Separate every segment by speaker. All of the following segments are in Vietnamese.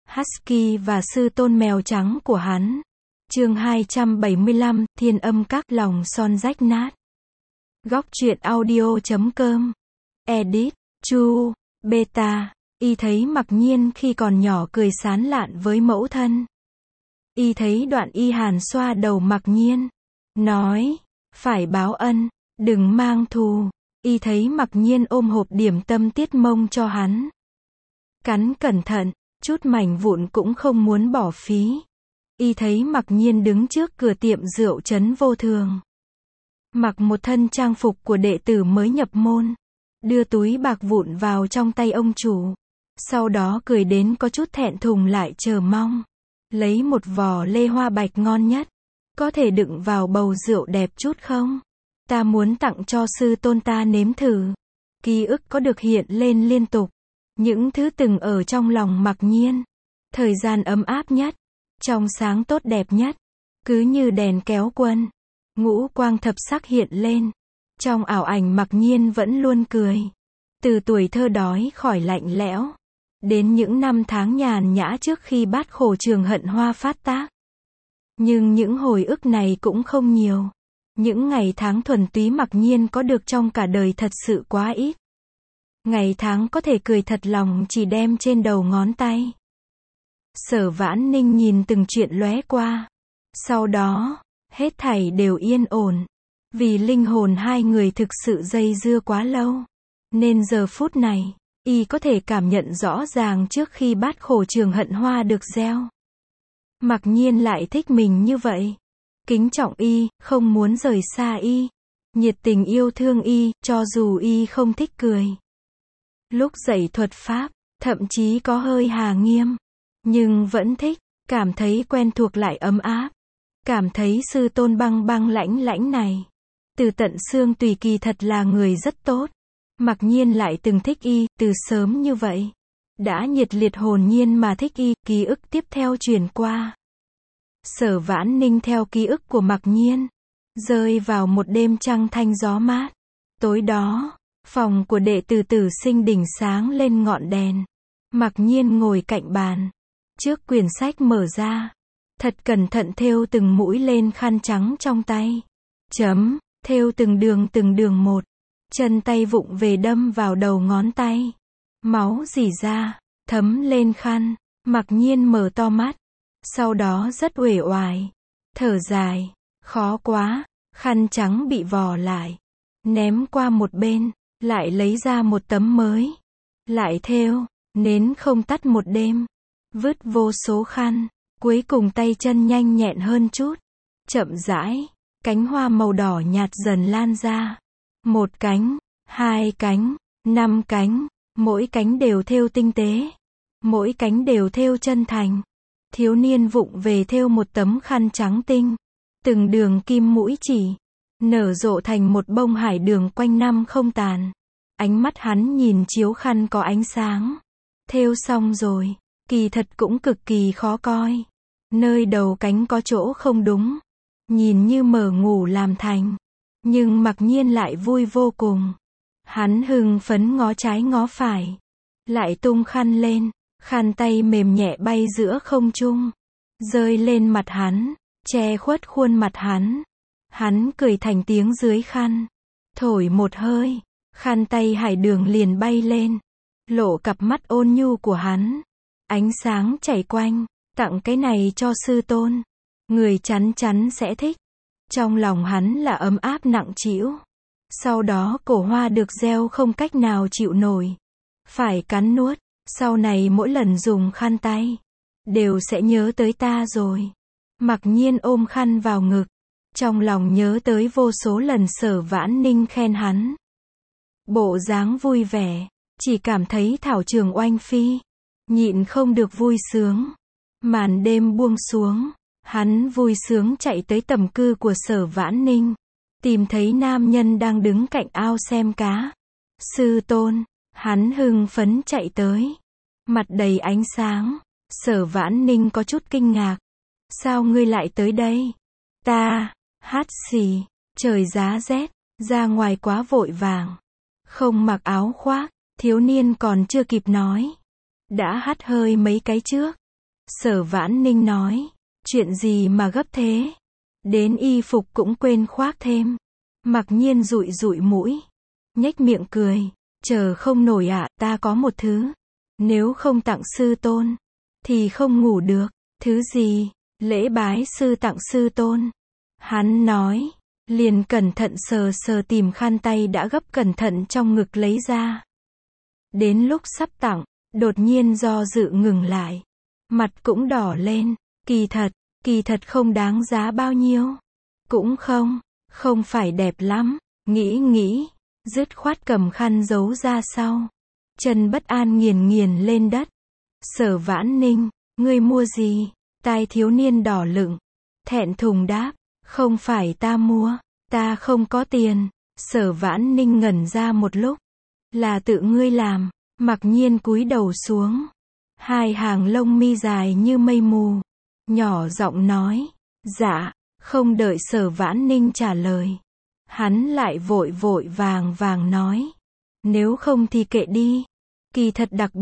Speaker 1: Husky và sư tôn mèo trắng của hắn. Chương 275, Thiên âm các lòng son rách nát. Góc truyện audio.com. Edit, Chu, Beta. Y thấy Mặc Nhiên khi còn nhỏ cười sán lạn với mẫu thân. Y thấy đoạn Y hàn xoa đầu Mặc Nhiên, nói, phải báo ân, đừng mang thù. Y thấy Mặc Nhiên ôm hộp điểm tâm tiết mông cho hắn. Cắn cẩn thận, chút mảnh vụn cũng không muốn bỏ phí. Y thấy Mặc Nhiên đứng trước cửa tiệm rượu Trấn Vô Thường. Mặc một thân trang phục của đệ tử mới nhập môn. Đưa túi bạc vụn vào trong tay ông chủ. Sau đó cười đến có chút thẹn thùng lại chờ mong. Lấy một vò lê hoa bạch ngon nhất. Có thể đựng vào bầu rượu đẹp chút không? Ta muốn tặng cho sư tôn ta nếm thử. Ký ức có được hiện lên liên tục. Những thứ từng ở trong lòng Mặc Nhiên. Thời gian ấm áp nhất. Trong sáng tốt đẹp nhất. Cứ như đèn kéo quân. Ngũ quang thập sắc hiện lên. Trong ảo ảnh Mặc Nhiên vẫn luôn cười. Từ tuổi thơ đói khỏi lạnh lẽo. Đến những năm tháng nhàn nhã trước khi bát khổ trường hận hoa phát tác. Nhưng những hồi ức này cũng không nhiều. Những ngày tháng thuần túy Mặc Nhiên có được trong cả đời thật sự quá ít. Ngày tháng có thể cười thật lòng chỉ đem trên đầu ngón tay. Sở Vãn Ninh nhìn từng chuyện lóe qua. Sau đó, hết thảy đều yên ổn. Vì linh hồn hai người thực sự dây dưa quá lâu. Nên giờ phút này, Y có thể cảm nhận rõ ràng trước khi bát khổ trường hận hoa được gieo. Mặc Nhiên lại thích mình như vậy. Kính trọng Y, không muốn rời xa Y. Nhiệt tình yêu thương Y, cho dù Y không thích cười. Lúc dạy thuật pháp, thậm chí có hơi hà nghiêm. Nhưng vẫn thích, cảm thấy quen thuộc lại ấm áp. Cảm thấy sư tôn băng băng lãnh lãnh này. Từ tận xương tùy kỳ thật là người rất tốt. Mặc Nhiên lại từng thích Y, từ sớm như vậy. Đã nhiệt liệt hồn nhiên mà thích Y, ký ức tiếp theo truyền qua. Sở Vãn Ninh theo ký ức của Mặc Nhiên. Rơi vào một đêm trăng thanh gió mát. Tối đó, phòng của đệ tử Tử Sinh đỉnh sáng lên ngọn đèn. Mặc Nhiên ngồi cạnh bàn. Trước quyển sách mở ra. Thật cẩn thận thêu từng mũi lên khăn trắng trong tay. Thêu từng đường một. Chân tay vụng về đâm vào đầu ngón tay. Máu rỉ ra, thấm lên khăn. Mặc Nhiên mở to mắt. Sau đó rất uể oải. Thở dài. Khó quá. Khăn trắng bị vò lại. Ném qua một bên. Lại lấy ra một tấm mới. Lại thêu. Nến không tắt một đêm. Vứt vô số khăn. Cuối cùng tay chân nhanh nhẹn hơn chút. Chậm rãi. Cánh hoa màu đỏ nhạt dần lan ra. Một cánh, hai cánh, 5 cánh, mỗi cánh đều thêu tinh tế. Mỗi cánh đều thêu chân thành. Thiếu niên vụng về thêu một tấm khăn trắng tinh. Từng đường kim mũi chỉ. Nở rộ thành một bông hải đường quanh năm không tàn. Ánh mắt hắn nhìn chiếu khăn có ánh sáng. Thêu xong rồi. Kỳ thật cũng cực kỳ khó coi. Nơi đầu cánh có chỗ không đúng. Nhìn như mở ngủ làm thành. Nhưng Mặc Nhiên lại vui vô cùng. Hắn hưng phấn ngó trái ngó phải. Lại tung khăn lên. Khăn tay mềm nhẹ bay giữa không trung. Rơi lên mặt hắn. Che khuất khuôn mặt hắn. Hắn cười thành tiếng dưới khăn. Thổi một hơi. Khăn tay hải đường liền bay lên. Lộ cặp mắt ôn nhu của hắn. Ánh sáng chảy quanh. Tặng cái này cho sư tôn. Người chắn chắn sẽ thích. Trong lòng hắn là ấm áp nặng trĩu. Sau đó cổ hoa được gieo không cách nào chịu nổi. Phải cắn nuốt. Sau này mỗi lần dùng khăn tay. Đều sẽ nhớ tới ta rồi. Mặc Nhiên ôm khăn vào ngực. Trong lòng nhớ tới vô số lần Sở Vãn Ninh khen hắn. Bộ dáng vui vẻ. Chỉ cảm thấy thảo trường oanh phi. Nhịn không được vui sướng. Màn đêm buông xuống. Hắn vui sướng chạy tới tầm cư của Sở Vãn Ninh. Tìm thấy nam nhân đang đứng cạnh ao xem cá. Sư tôn. Hắn hưng phấn chạy tới. Mặt đầy ánh sáng. Sở Vãn Ninh có chút kinh ngạc. Sao ngươi lại tới đây? Ta. Hát xì. Trời giá rét. Ra ngoài quá vội vàng. Không mặc áo khoác. Thiếu niên còn chưa kịp nói. Đã hắt hơi mấy cái trước. Sở Vãn Ninh nói, chuyện gì mà gấp thế? Đến y phục cũng quên khoác thêm. Mặc Nhiên dụi dụi mũi, nhếch miệng cười, chờ không nổi ạ, ta có một thứ. Nếu không tặng sư tôn, thì không ngủ được. Thứ gì? Lễ bái sư tặng sư tôn. Hắn nói, liền cẩn thận sờ sờ tìm khăn tay đã gấp cẩn thận trong ngực lấy ra. Đến lúc sắp tặng, đột nhiên do dự ngừng lại. Mặt cũng đỏ lên, kỳ thật không đáng giá bao nhiêu. Cũng không phải đẹp lắm, nghĩ, dứt khoát cầm khăn giấu ra sau. Chân bất an nghiền lên đất. Sở Vãn Ninh, ngươi mua gì? Tai thiếu niên đỏ lựng, thẹn thùng đáp, không phải ta mua, ta không có tiền. Sở Vãn Ninh ngẩn ra một lúc, là tự ngươi làm. Mặc Nhiên cúi đầu xuống, hai hàng lông mi dài như mây mù, nhỏ giọng nói, dạ. Không đợi Sở Vãn Ninh trả lời, hắn lại vội vàng nói, nếu không thì kệ đi. Kỳ thật đặc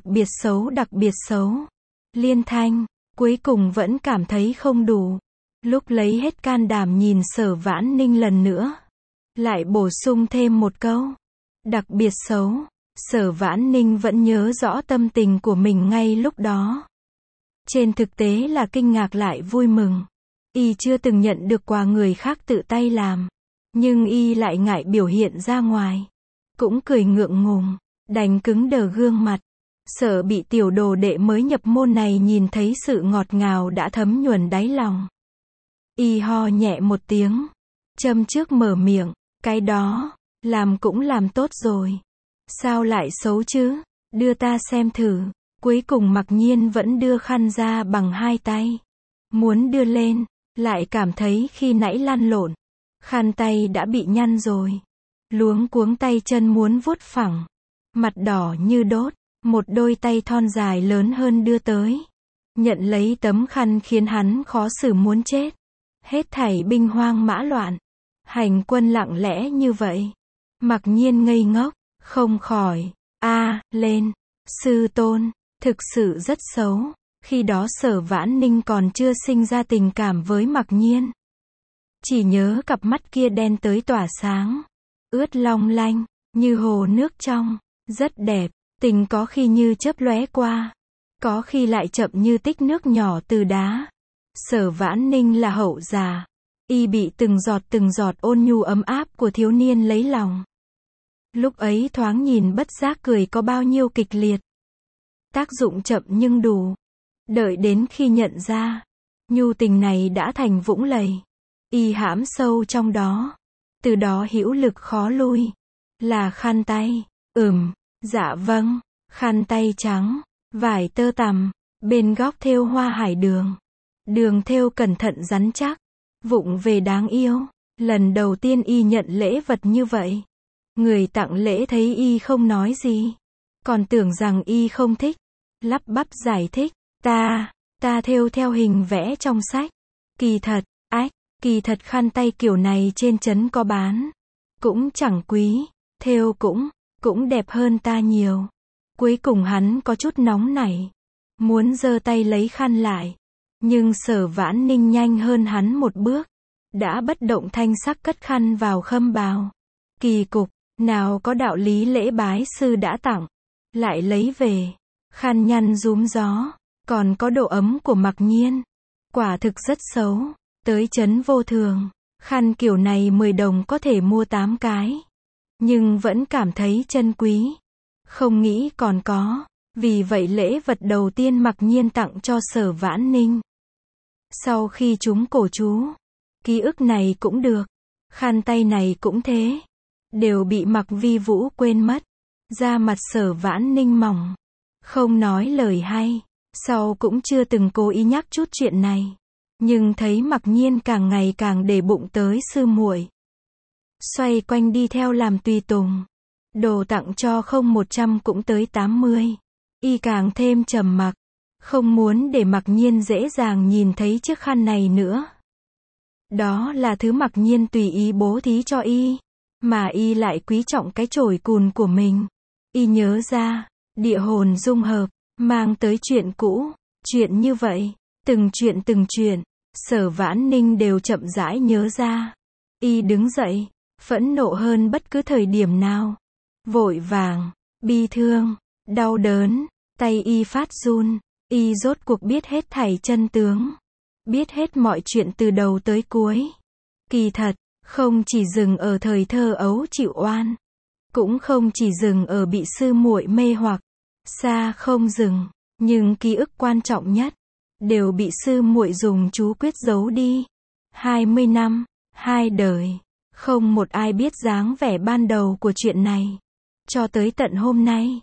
Speaker 1: biệt xấu. Liên Thanh, cuối cùng vẫn cảm thấy không đủ. Lúc lấy hết can đảm nhìn Sở Vãn Ninh lần nữa, lại bổ sung thêm một câu, đặc biệt xấu. Sở Vãn Ninh vẫn nhớ rõ tâm tình của mình ngay lúc đó. Trên thực tế là kinh ngạc lại vui mừng. Y chưa từng nhận được quà người khác tự tay làm, nhưng y lại ngại biểu hiện ra ngoài. Cũng cười ngượng ngùng, đành cứng đờ gương mặt. Sợ bị tiểu đồ đệ mới nhập môn này nhìn thấy sự ngọt ngào đã thấm nhuần đáy lòng. Y ho nhẹ một tiếng, châm trước mở miệng, cái đó, làm cũng làm tốt rồi. Sao lại xấu chứ? Đưa ta xem thử. Cuối cùng Mặc Nhiên vẫn đưa khăn ra bằng hai tay. Muốn đưa lên, lại cảm thấy khi nãy lăn lộn, khăn tay đã bị nhăn rồi. Luống cuống tay chân muốn vuốt phẳng. Mặt đỏ như đốt, một đôi tay thon dài lớn hơn đưa tới. Nhận lấy tấm khăn khiến hắn khó xử muốn chết. Hết thảy binh hoang mã loạn. Hành quân lặng lẽ như vậy. Mặc Nhiên ngây ngốc, không khỏi, lên. Sư tôn, thực sự rất xấu. Khi đó Sở Vãn Ninh còn chưa sinh ra tình cảm với Mặc Nhiên. Chỉ nhớ cặp mắt kia đen tới tỏa sáng, ướt long lanh, như hồ nước trong, rất đẹp, tình có khi như chớp lóe qua, có khi lại chậm như tích nước nhỏ từ đá. Sở Vãn Ninh là hậu già, y bị từng giọt ôn nhu ấm áp của thiếu niên lấy lòng. Lúc ấy thoáng nhìn bất giác cười có bao nhiêu kịch liệt. Tác dụng chậm nhưng đủ. Đợi đến khi nhận ra, nhu tình này đã thành vũng lầy. Y hãm sâu trong đó. Từ đó hữu lực khó lui. Là khăn tay. Dạ vâng. Khăn tay trắng, vải tơ tằm, bên góc thêu hoa hải đường. Đường thêu cẩn thận rắn chắc, vụng về đáng yêu. Lần đầu tiên y nhận lễ vật như vậy. Người tặng lễ thấy y không nói gì, còn tưởng rằng y không thích. Lắp bắp giải thích, ta thêu theo hình vẽ trong sách. Kỳ thật khăn tay kiểu này trên trấn có bán. Cũng chẳng quý, thêu cũng đẹp hơn ta nhiều. Cuối cùng hắn có chút nóng nảy, muốn giơ tay lấy khăn lại. Nhưng Sở Vãn Ninh nhanh hơn hắn một bước, đã bất động thanh sắc cất khăn vào khâm bào. Kỳ cục, nào có đạo lý lễ bái sư đã tặng, lại lấy về. Khăn nhăn rúm gió, còn có độ ấm của Mặc Nhiên. Quả thực rất xấu. Tới trấn Vô Thường, khăn kiểu này 10 đồng có thể mua 8 cái. Nhưng vẫn cảm thấy chân quý. Không nghĩ còn có. Vì vậy lễ vật đầu tiên Mặc Nhiên tặng cho Sở Vãn Ninh. Sau khi chúng cổ chú, ký ức này cũng được, khăn tay này cũng thế, đều bị Mặc Vi Vũ quên mất. Da mặt Sở Vãn Ninh mỏng, không nói lời hay, sau cũng chưa từng cố ý nhắc chút chuyện này. Nhưng thấy Mặc Nhiên càng ngày càng để bụng tới sư muội, xoay quanh đi theo làm tùy tùng. Đồ tặng cho không 100 cũng tới 80. Y càng thêm trầm mặc, không muốn để Mặc Nhiên dễ dàng nhìn thấy chiếc khăn này nữa. Đó là thứ Mặc Nhiên tùy ý bố thí cho y, mà y lại quý trọng cái chổi cùn của mình. Y nhớ ra, địa hồn dung hợp, mang tới chuyện cũ, Chuyện như vậy, từng chuyện, Sở Vãn Ninh đều chậm rãi nhớ ra. Y đứng dậy, phẫn nộ hơn bất cứ thời điểm nào. Vội vàng, bi thương, đau đớn, tay y phát run, y rốt cuộc biết hết thảy chân tướng. Biết hết mọi chuyện từ đầu tới cuối. Kỳ thật, không chỉ dừng ở thời thơ ấu chịu oan, cũng không chỉ dừng ở bị sư muội mê hoặc, xa không dừng, nhưng ký ức quan trọng nhất đều bị sư muội dùng chú quyết giấu đi. 20 năm, 2 đời, không một ai biết dáng vẻ ban đầu của chuyện này, cho tới tận hôm nay.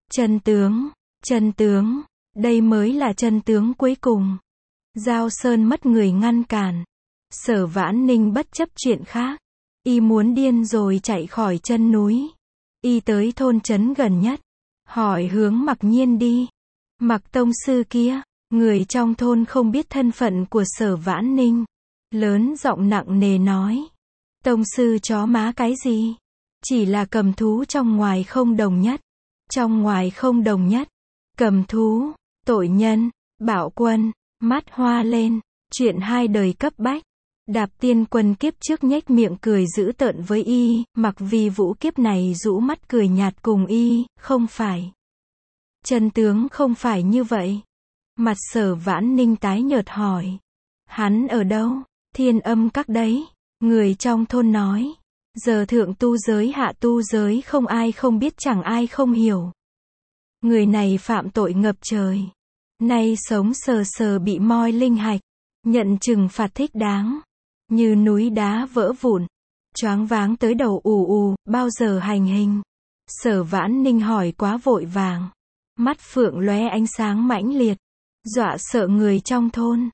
Speaker 1: Chân tướng, đây mới là chân tướng cuối cùng. Giao Sơn mất người ngăn cản. Sở Vãn Ninh bất chấp chuyện khác, y muốn điên rồi chạy khỏi chân núi. Y tới thôn trấn gần nhất, hỏi hướng Mặc Nhiên đi. Mặc tông sư kia, người trong thôn không biết thân phận của Sở Vãn Ninh, lớn giọng nặng nề nói: tông sư chó má cái gì? Chỉ là cầm thú trong ngoài không đồng nhất. Trong ngoài không đồng nhất. Cầm thú, tội nhân, bạo quân, mắt hoa lên, chuyện 2 đời cấp bách. Đạp Tiên Quân kiếp trước nhếch miệng cười dữ tợn với y, Mặc Vi Vũ kiếp này rũ mắt cười nhạt cùng y, không phải. Chân tướng không phải như vậy. Mặt Sở Vãn Ninh tái nhợt hỏi: hắn ở đâu? Thiên Âm Các đấy. Người trong thôn nói. Giờ thượng tu giới hạ tu giới không ai không biết chẳng ai không hiểu. Người này phạm tội ngập trời. Nay sống sờ sờ bị moi linh hạch. Nhận trừng phạt thích đáng. Như núi đá vỡ vụn. Choáng váng tới đầu ù, bao giờ hành hình? Sở Vãn Ninh hỏi quá vội vàng. Mắt phượng lóe ánh sáng mãnh liệt. Dọa sợ người trong thôn.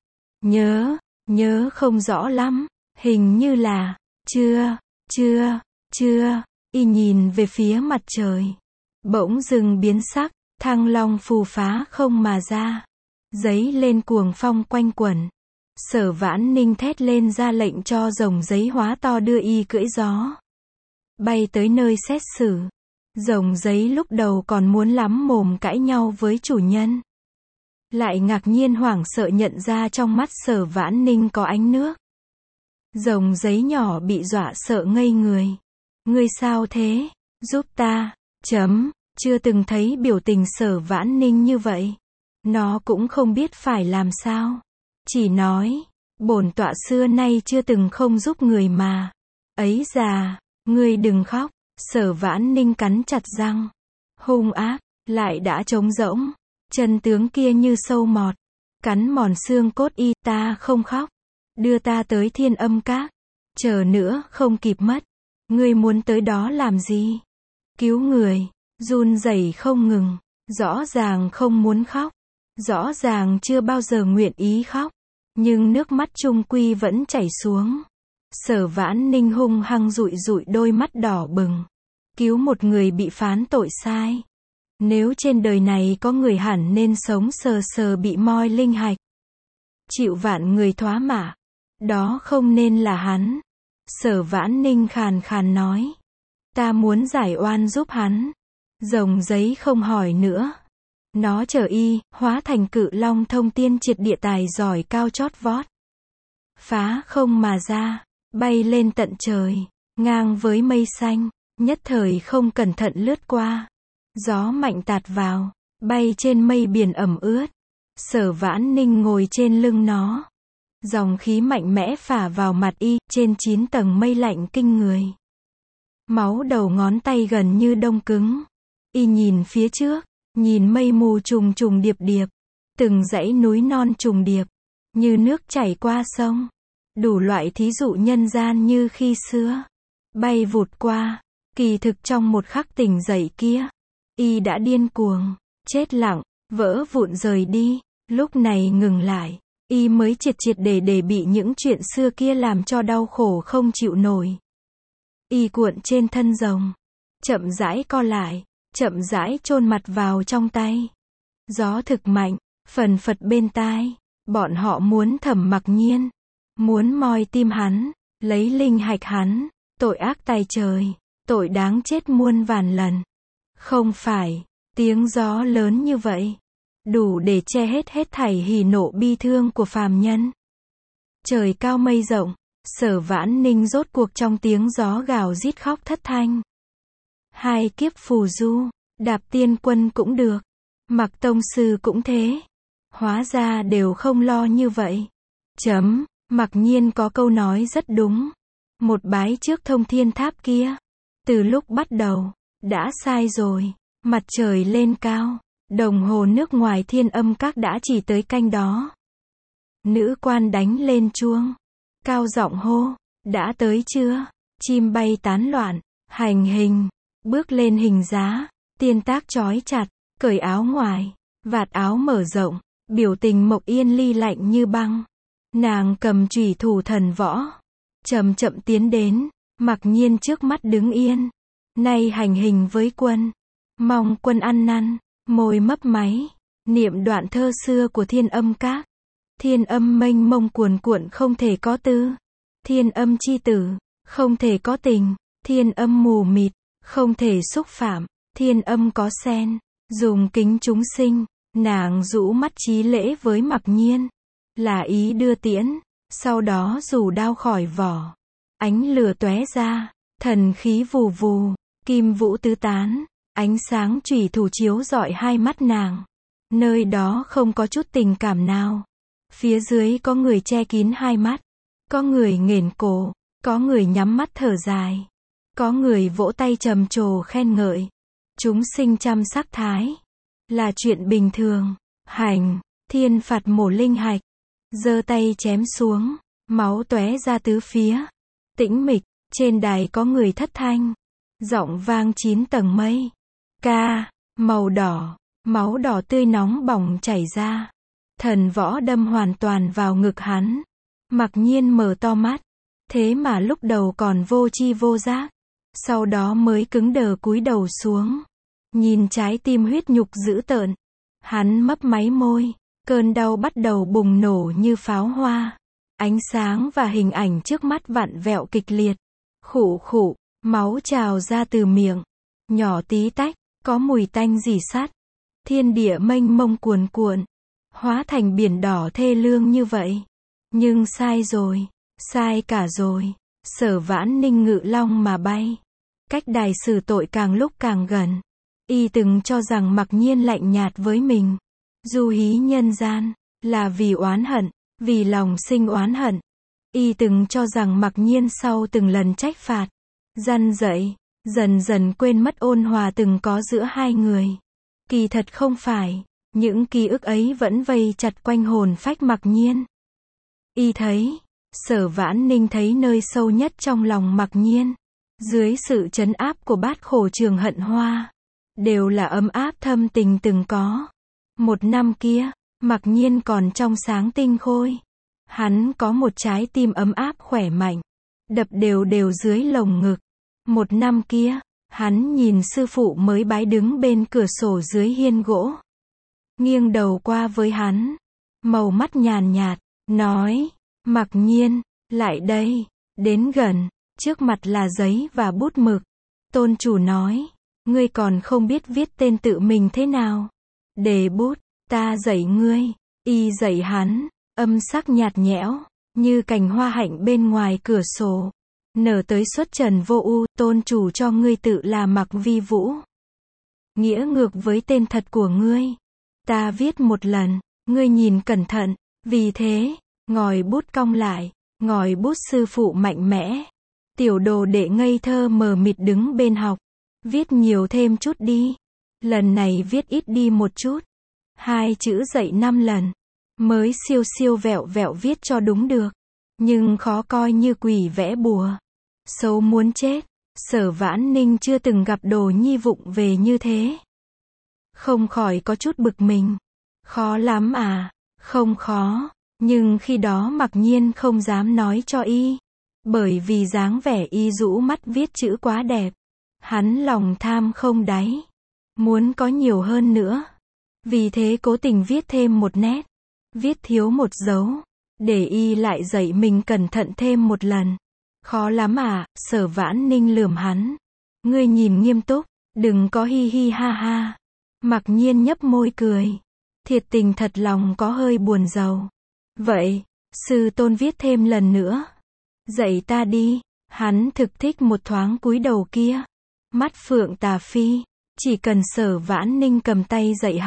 Speaker 1: Nhớ không rõ lắm. Hình như là, chưa, y nhìn về phía mặt trời. Bỗng dưng biến sắc, thăng long phù phá không mà ra. Giấy lên cuồng phong quanh quẩn. Sở Vãn Ninh thét lên ra lệnh cho rồng giấy hóa to đưa y cưỡi gió. Bay tới nơi xét xử. Rồng giấy lúc đầu còn muốn lắm mồm cãi nhau với chủ nhân. Lại ngạc nhiên hoảng sợ nhận ra trong mắt Sở Vãn Ninh có ánh nước. Rồng giấy nhỏ bị dọa sợ ngây người. Ngươi sao thế? Giúp ta. Chưa từng thấy biểu tình Sở Vãn Ninh như vậy. Nó cũng không biết phải làm sao. Chỉ nói, bổn tọa xưa nay chưa từng không giúp người mà. Ấy già, ngươi đừng khóc. Sở Vãn Ninh cắn chặt răng. Hung ác, lại đã trống rỗng. Chân tướng kia như sâu mọt. Cắn mòn xương cốt y, ta không khóc. Đưa ta tới Thiên Âm Các. Chờ nữa, không kịp mất. Ngươi muốn tới đó làm gì? Cứu người. Run rẩy không ngừng. Rõ ràng không muốn khóc. Rõ ràng chưa bao giờ nguyện ý khóc. Nhưng nước mắt chung quy vẫn chảy xuống. Sở Vãn Ninh hung hăng dụi đôi mắt đỏ bừng. Cứu một người bị phán tội sai. Nếu trên đời này có người hẳn nên sống sờ sờ bị moi linh hạch. Chịu vạn người thoá mạ. Đó không nên là hắn. Sở Vãn Ninh khàn khàn nói. Ta muốn giải oan giúp hắn. Rồng giấy không hỏi nữa. Nó chở y, hóa thành cự long thông tiên triệt địa tài giỏi cao chót vót. Phá không mà ra, bay lên tận trời, ngang với mây xanh, nhất thời không cẩn thận lướt qua. Gió mạnh tạt vào, bay trên mây biển ẩm ướt. Sở Vãn Ninh ngồi trên lưng nó. Dòng khí mạnh mẽ phả vào mặt y, trên 9 tầng mây lạnh kinh người. Máu đầu ngón tay gần như đông cứng. Y nhìn phía trước, nhìn mây mù trùng trùng điệp điệp, từng dãy núi non trùng điệp, như nước chảy qua sông. Đủ loại thí dụ nhân gian như khi xưa, bay vụt qua. Kỳ thực trong một khắc tỉnh dậy kia, y đã điên cuồng, chết lặng, vỡ vụn rời đi. Lúc này ngừng lại, y mới triệt để bị những chuyện xưa kia làm cho đau khổ không chịu nổi. Y cuộn trên thân rồng, chậm rãi co lại, chậm rãi chôn mặt vào trong tay. Gió thực mạnh, phần phật bên tai. Bọn họ muốn Thẩm Mặc Nhiên, muốn moi tim hắn, lấy linh hạch hắn. Tội ác tày trời, tội đáng chết muôn vàn lần. Không phải, tiếng gió lớn như vậy. đủ để che hết thảy hỉ nộ bi thương của phàm nhân. Trời cao mây rộng, Sở Vãn Ninh rốt cuộc trong tiếng gió gào rít khóc thất thanh. 2 kiếp phù du, Đạp Tiên Quân cũng được, Mặc Tông Sư cũng thế. Hóa ra đều không lo như vậy. Mặc Nhiên có câu nói rất đúng. Một bái trước Thông Thiên Tháp kia. Từ lúc bắt đầu, đã sai rồi. Mặt trời lên cao, đồng hồ nước ngoài Thiên Âm Các đã chỉ tới canh đó. Nữ quan đánh lên chuông, cao giọng hô, đã tới chưa? Chim bay tán loạn, hành hình, bước lên hình giá, tiên tác trói chặt, cởi áo ngoài, vạt áo mở rộng, biểu tình Mộc Yên Ly lạnh như băng. Nàng cầm chủy thủ thần võ, chậm chậm tiến đến, Mặc Nhiên trước mắt đứng yên. Nay hành hình với quân, mong quân ăn năn, môi mấp máy, niệm đoạn thơ xưa của Thiên Âm Các. Thiên âm mênh mông cuồn cuộn không thể có tư. Thiên âm chi tử, không thể có tình. Thiên âm mù mịt, không thể xúc phạm. Thiên âm có sen, dùng kính chúng sinh. Nàng rũ mắt chí lễ với Mặc Nhiên, là ý đưa tiễn. Sau đó rủ đao khỏi vỏ, ánh lửa tóe ra, thần khí vù vù, kim vũ tứ tán, ánh sáng chủy thủ chiếu rọi hai mắt nàng. Nơi đó không có chút tình cảm nào. Phía dưới có người che kín hai mắt, có người nghển cổ, có người nhắm mắt thở dài, có người vỗ tay trầm trồ khen ngợi. Chúng sinh trăm sắc thái, là chuyện bình thường. Hành, thiên phạt mổ linh hạch, giơ tay chém xuống, máu tóe ra tứ phía. Tĩnh mịch, trên đài có người thất thanh, giọng vang 9 tầng mây. Ca, màu đỏ, máu đỏ tươi nóng bỏng chảy ra. Thần võ đâm hoàn toàn vào ngực hắn. Mặc Nhiên mở to mắt, thế mà lúc đầu còn vô tri vô giác, sau đó mới cứng đờ cúi đầu xuống, nhìn trái tim huyết nhục dữ tợn. Hắn mấp máy môi, cơn đau bắt đầu bùng nổ như pháo hoa. Ánh sáng và hình ảnh trước mắt vặn vẹo kịch liệt. Khụ khụ, máu trào ra từ miệng, nhỏ tí tách, có mùi tanh rỉ sắt. Thiên địa mênh mông cuồn cuộn, hóa thành biển đỏ thê lương như vậy. Nhưng sai rồi, sai cả rồi. Sở Vãn Ninh ngự long mà bay, cách đài xử tội càng lúc càng gần. Y từng cho rằng Mặc Nhiên lạnh nhạt với mình, du hí nhân gian, là vì oán hận, vì lòng sinh oán hận. Y từng cho rằng Mặc Nhiên sau từng lần trách phạt, răn dạy, dần dần quên mất ôn hòa từng có giữa hai người. Kỳ thật không phải, những ký ức ấy vẫn vây chặt quanh hồn phách Mặc Nhiên. Y thấy, Sở Vãn Ninh thấy nơi sâu nhất trong lòng Mặc Nhiên, dưới sự trấn áp của bát khổ trường hận hoa, đều là ấm áp thâm tình từng có. Một năm kia, Mặc Nhiên còn trong sáng tinh khôi. Hắn có một trái tim ấm áp khỏe mạnh, đập đều đều dưới lồng ngực. Một năm kia, hắn nhìn sư phụ mới bái đứng bên cửa sổ dưới hiên gỗ, nghiêng đầu qua với hắn, màu mắt nhàn nhạt, nói, Mặc Nhiên, lại đây. Đến gần, trước mặt là giấy và bút mực. Tôn chủ nói, ngươi còn không biết viết tên tự mình thế nào. Để bút, ta dạy ngươi. Y dạy hắn, âm sắc nhạt nhẽo, như cành hoa hạnh bên ngoài cửa sổ, nở tới xuất trần vô u. Tôn chủ cho ngươi tự là Mặc Vi Vũ. Nghĩa ngược với tên thật của ngươi. Ta viết một lần, ngươi nhìn cẩn thận. Vì thế, ngòi bút cong lại, ngòi bút sư phụ mạnh mẽ. Tiểu đồ đệ ngây thơ mờ mịt đứng bên học. Viết nhiều thêm chút đi. Lần này viết ít đi một chút. 2 chữ dạy 5 lần, mới siêu siêu vẹo vẹo viết cho đúng được. Nhưng khó coi như quỷ vẽ bùa. Xấu muốn chết. Sở Vãn Ninh chưa từng gặp đồ nhi vụng về như thế. Không khỏi có chút bực mình. Khó lắm à? Không khó. Nhưng khi đó Mặc Nhiên không dám nói cho y. Bởi vì dáng vẻ y rũ mắt viết chữ quá đẹp. Hắn lòng tham không đáy, muốn có nhiều hơn nữa. Vì thế cố tình viết thêm một nét, viết thiếu một dấu, để y lại dạy mình cẩn thận thêm một lần. Khó lắm à? Sở Vãn Ninh lườm hắn. Ngươi nhìn nghiêm túc, đừng có hi hi ha ha. Mặc Nhiên nhấp môi cười. Thiệt tình thật lòng có hơi buồn rầu. Vậy, sư tôn viết thêm lần nữa. Dạy ta đi. Hắn thực thích một thoáng cúi đầu kia. Mắt phượng tà phi. Chỉ cần Sở Vãn Ninh cầm tay dạy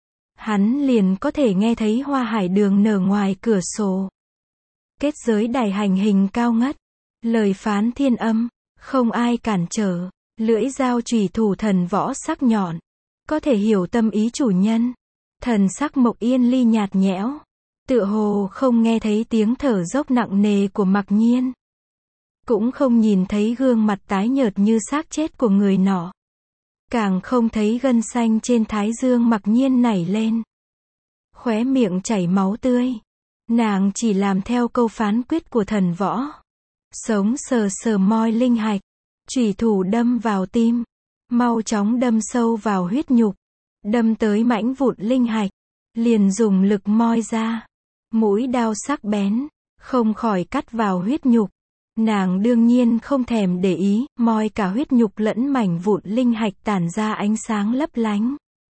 Speaker 1: hắn liền có thể nghe thấy hoa hải đường nở ngoài cửa sổ. Kết giới đài hành hình cao ngất. Lời phán thiên âm, không ai cản trở. Lưỡi dao chủy thủ thần võ sắc nhọn. Có thể hiểu tâm ý chủ nhân. Thần sắc Mộc Yên Ly nhạt nhẽo. Tựa hồ không nghe thấy tiếng thở dốc nặng nề của Mặc Nhiên. Cũng không nhìn thấy gương mặt tái nhợt như xác chết của người nọ. Càng không thấy gân xanh trên thái dương Mặc Nhiên nảy lên. Khóe miệng chảy máu tươi. Nàng chỉ làm theo câu phán quyết của thần võ. Sống sờ sờ moi linh hạch. Chủy thủ đâm vào tim. Mau chóng đâm sâu vào huyết nhục. Đâm tới mảnh vụn linh hạch. Liền dùng lực moi ra. Mũi đao sắc bén. Không khỏi cắt vào huyết nhục. Nàng đương nhiên không thèm để ý, moi cả huyết nhục lẫn mảnh vụn linh hạch tản ra ánh sáng lấp lánh.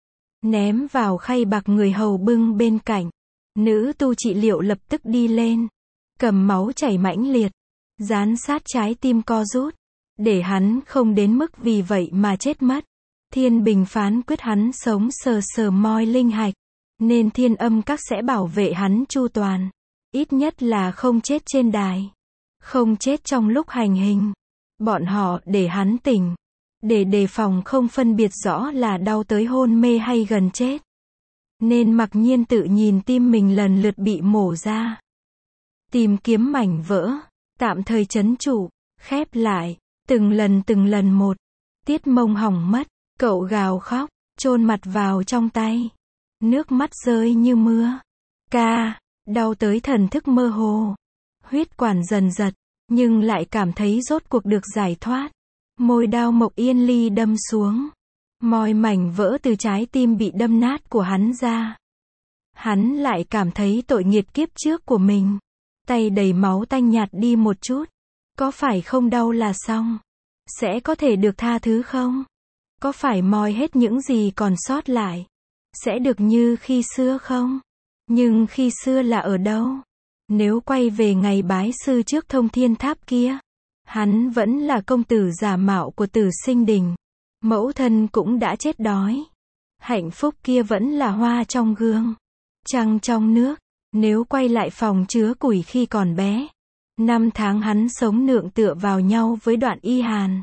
Speaker 1: Ném vào khay bạc người hầu bưng bên cạnh. Nữ tu trị liệu lập tức đi lên. Cầm máu chảy mãnh liệt. Dán sát trái tim co rút. Để hắn không đến mức vì vậy mà chết mất. Thiên Bình phán quyết hắn sống sờ sờ moi linh hạch. Nên Thiên Âm Các sẽ bảo vệ hắn chu toàn. Ít nhất là không chết trên đài. Không chết trong lúc hành hình. Bọn họ để hắn tỉnh. Để đề phòng không phân biệt rõ là đau tới hôn mê hay gần chết. Nên Mặc Nhiên tự nhìn tim mình lần lượt bị mổ ra. Tìm kiếm mảnh vỡ. Tạm thời trấn trụ. Khép lại. Từng lần một. Tiết Mông hỏng mất. Cậu gào khóc. Chôn mặt vào trong tay. Nước mắt rơi như mưa. Ca. Đau tới thần thức mơ hồ. Huyết quản dần giật. Nhưng lại cảm thấy rốt cuộc được giải thoát. Môi đao Mộc Yên Ly đâm xuống. Moi mảnh vỡ từ trái tim bị đâm nát của hắn ra. Hắn lại cảm thấy tội nghiệt kiếp trước của mình. Tay đầy máu tanh nhạt đi một chút. Có phải không đau là xong? Sẽ có thể được tha thứ không? Có phải moi hết những gì còn sót lại? Sẽ được như khi xưa không? Nhưng khi xưa là ở đâu? Nếu quay về ngày bái sư trước Thông Thiên Tháp kia, hắn vẫn là công tử giả mạo của Tử Sinh Đình. Mẫu thân cũng đã chết đói. Hạnh phúc kia vẫn là hoa trong gương, trăng trong nước. Nếu quay lại phòng chứa củi khi còn bé, 5 tháng hắn sống nương tựa vào nhau với Đoạn Y Hàn.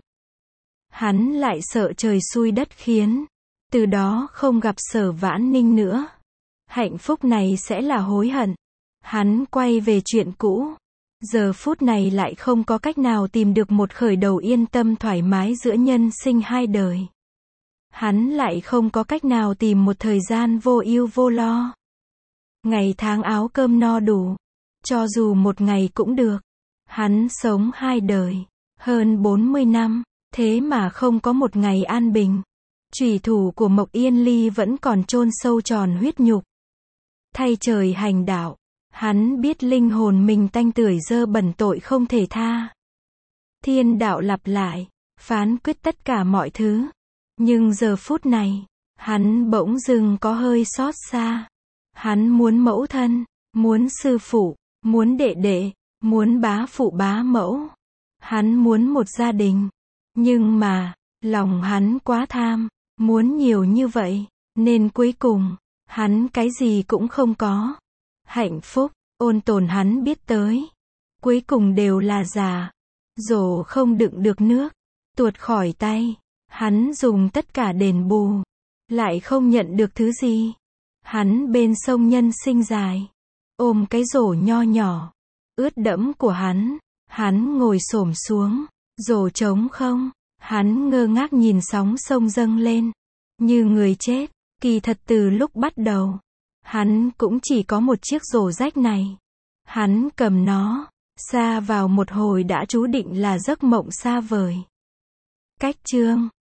Speaker 1: Hắn lại sợ trời xui đất khiến. Từ đó không gặp Sở Vãn Ninh nữa. Hạnh phúc này sẽ là hối hận. Hắn quay về chuyện cũ. Giờ phút này lại không có cách nào tìm được một khởi đầu yên tâm thoải mái giữa nhân sinh hai đời. Hắn lại không có cách nào tìm một thời gian vô ưu vô lo. Ngày tháng áo cơm no đủ. Cho dù một ngày cũng được. Hắn sống hai đời. Hơn 40 năm. Thế mà không có một ngày an bình. Chủy thủ của Mộc Yên Ly vẫn còn chôn sâu tròn huyết nhục. Thay trời hành đạo. Hắn biết linh hồn mình tanh tưởi dơ bẩn tội không thể tha. Thiên đạo lặp lại. Phán quyết tất cả mọi thứ. Nhưng giờ phút này. Hắn bỗng dưng có hơi xót xa. Hắn muốn mẫu thân. Muốn sư phụ. Muốn đệ đệ. Muốn bá phụ bá mẫu. Hắn muốn một gia đình. Nhưng mà, lòng hắn quá tham, muốn nhiều như vậy, nên cuối cùng, hắn cái gì cũng không có. Hạnh phúc, ôn tồn hắn biết tới. Cuối cùng đều là giả. Rổ không đựng được nước, tuột khỏi tay. Hắn dùng tất cả đền bù, lại không nhận được thứ gì. Hắn bên sông nhân sinh dài, ôm cái rổ nho nhỏ, ướt đẫm của hắn ngồi xổm xuống, rổ trống không. Hắn ngơ ngác nhìn sóng sông dâng lên. Như người chết. Kỳ thật từ lúc bắt đầu, hắn cũng chỉ có một chiếc rổ rách này. Hắn cầm nó, xa vào một hồi đã chú định là giấc mộng xa vời. Cách chương